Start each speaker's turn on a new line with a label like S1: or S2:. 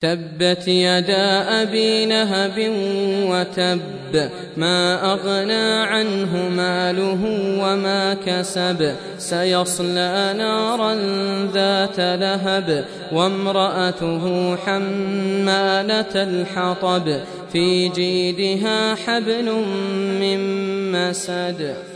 S1: تبت يدا أبي لهب وتب ما أغنى عنه ماله وما كسب سيصلى نارا ذات لهب وامرأته حمالة الحطب في جيدها حبل من مسد